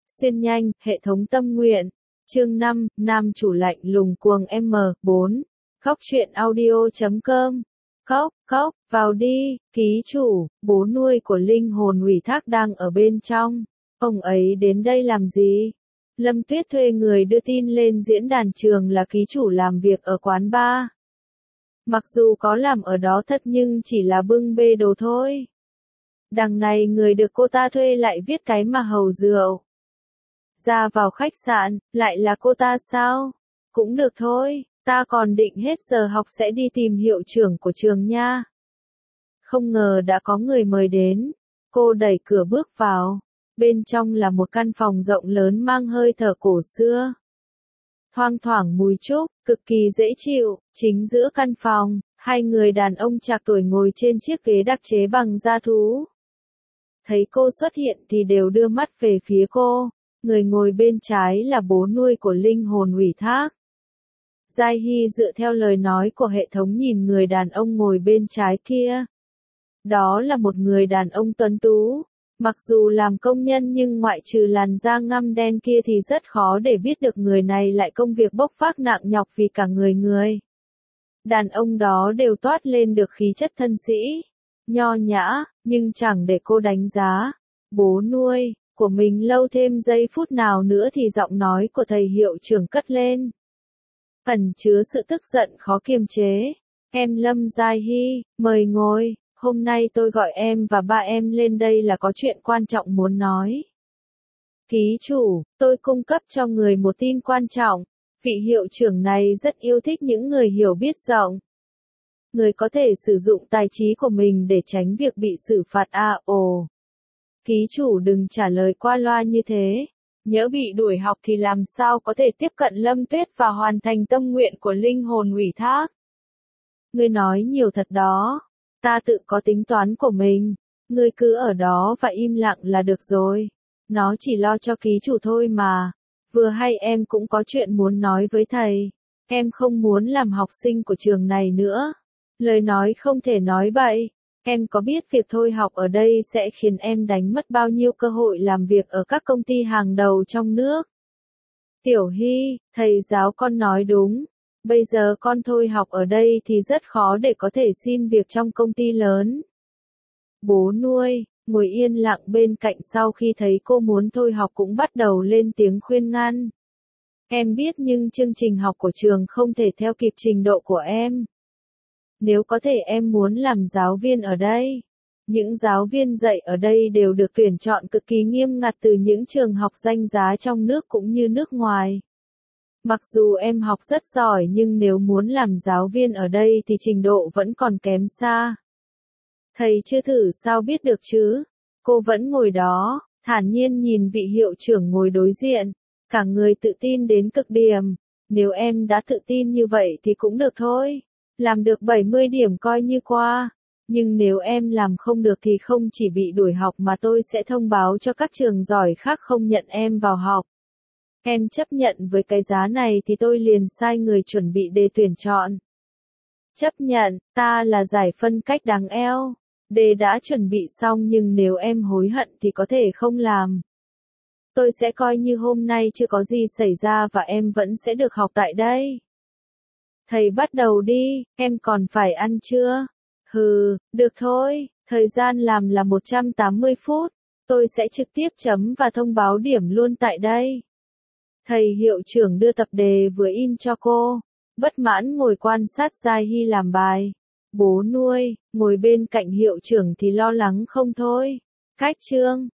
Xuyên nhanh, hệ thống tâm nguyện. Chương 5, nam chủ lạnh lùng cuồng M4. Khóc chuyện audio.com. Khóc, vào đi, ký chủ, bố nuôi của linh hồn ủy thác đang ở bên trong. Ông ấy đến đây làm gì? Lâm Tuyết thuê người đưa tin lên diễn đàn trường là ký chủ làm việc ở quán bar. Mặc dù có làm ở đó thật nhưng chỉ là bưng bê đồ thôi. Đằng này người được cô ta thuê lại viết cái mà hầu rượu. Ra vào khách sạn, lại là cô ta sao? Cũng được thôi, ta còn định hết giờ học sẽ đi tìm hiệu trưởng của trường nha. Không ngờ đã có người mời đến. Cô đẩy cửa bước vào. Bên trong là một căn phòng rộng lớn mang hơi thở cổ xưa. Thoang thoảng mùi trúc, cực kỳ dễ chịu. Chính giữa căn phòng, hai người đàn ông trạc tuổi ngồi trên chiếc ghế đặc chế bằng da thú. Thấy cô xuất hiện thì đều đưa mắt về phía cô. Người ngồi bên trái là bố nuôi của linh hồn ủy thác. Giai Hy dựa theo lời nói của hệ thống nhìn người đàn ông ngồi bên trái kia. Đó là một người đàn ông tuấn tú. Mặc dù làm công nhân nhưng ngoại trừ làn da ngăm đen kia thì rất khó để biết được người này lại công việc bốc vác nặng nhọc vì cả người. Đàn ông đó đều toát lên được khí chất thân sĩ, nho nhã, nhưng chẳng để cô đánh giá. Bố nuôi của mình lâu thêm giây phút nào nữa thì giọng nói của thầy hiệu trưởng cất lên. Ẩn chứa sự tức giận khó kiềm chế. Em Lâm Giai Hy, mời ngồi. Hôm nay tôi gọi em và ba em lên đây là có chuyện quan trọng muốn nói. Ký chủ, tôi cung cấp cho người một tin quan trọng. Vị hiệu trưởng này rất yêu thích những người hiểu biết rộng. Người có thể sử dụng tài trí của mình để tránh việc bị xử phạt Ký chủ đừng trả lời qua loa như thế. Nhỡ bị đuổi học thì làm sao có thể tiếp cận Lâm Tuyết và hoàn thành tâm nguyện của linh hồn ủy thác. Ngươi nói nhiều thật đó. Ta tự có tính toán của mình. Ngươi cứ ở đó và im lặng là được rồi. Nó chỉ lo cho ký chủ thôi mà. Vừa hay em cũng có chuyện muốn nói với thầy. Em không muốn làm học sinh của trường này nữa. Lời nói không thể nói bậy. Em có biết việc thôi học ở đây sẽ khiến em đánh mất bao nhiêu cơ hội làm việc ở các công ty hàng đầu trong nước. Tiểu Hy, thầy giáo con nói đúng. Bây giờ con thôi học ở đây thì rất khó để có thể xin việc trong công ty lớn. Bố nuôi, ngồi yên lặng bên cạnh sau khi thấy cô muốn thôi học cũng bắt đầu lên tiếng khuyên ngăn. Em biết nhưng chương trình học của trường không thể theo kịp trình độ của em. Nếu có thể em muốn làm giáo viên ở đây. Những giáo viên dạy ở đây đều được tuyển chọn cực kỳ nghiêm ngặt từ những trường học danh giá trong nước cũng như nước ngoài. Mặc dù em học rất giỏi nhưng nếu muốn làm giáo viên ở đây thì trình độ vẫn còn kém xa. Thầy chưa thử sao biết được chứ? Cô vẫn ngồi đó, thản nhiên nhìn vị hiệu trưởng ngồi đối diện. Cả người tự tin đến cực điểm. Nếu em đã tự tin như vậy thì cũng được thôi. Làm được 70 điểm coi như qua. Nhưng nếu em làm không được thì không chỉ bị đuổi học mà tôi sẽ thông báo cho các trường giỏi khác không nhận em vào học. Em chấp nhận với cái giá này thì tôi liền sai người chuẩn bị đề tuyển chọn. Chấp nhận, ta là giải phân cách đáng eo. Đề đã chuẩn bị xong nhưng nếu em hối hận thì có thể không làm. Tôi sẽ coi như hôm nay chưa có gì xảy ra và em vẫn sẽ được học tại đây. Thầy bắt đầu đi, em còn phải ăn chưa? Được thôi, thời gian làm là 180 phút. Tôi sẽ trực tiếp chấm và thông báo điểm luôn tại đây. Thầy hiệu trưởng đưa tập đề vừa in cho cô. Bất mãn ngồi quan sát Giai Hy làm bài. Bố nuôi, ngồi bên cạnh hiệu trưởng thì lo lắng không thôi. Cách chương,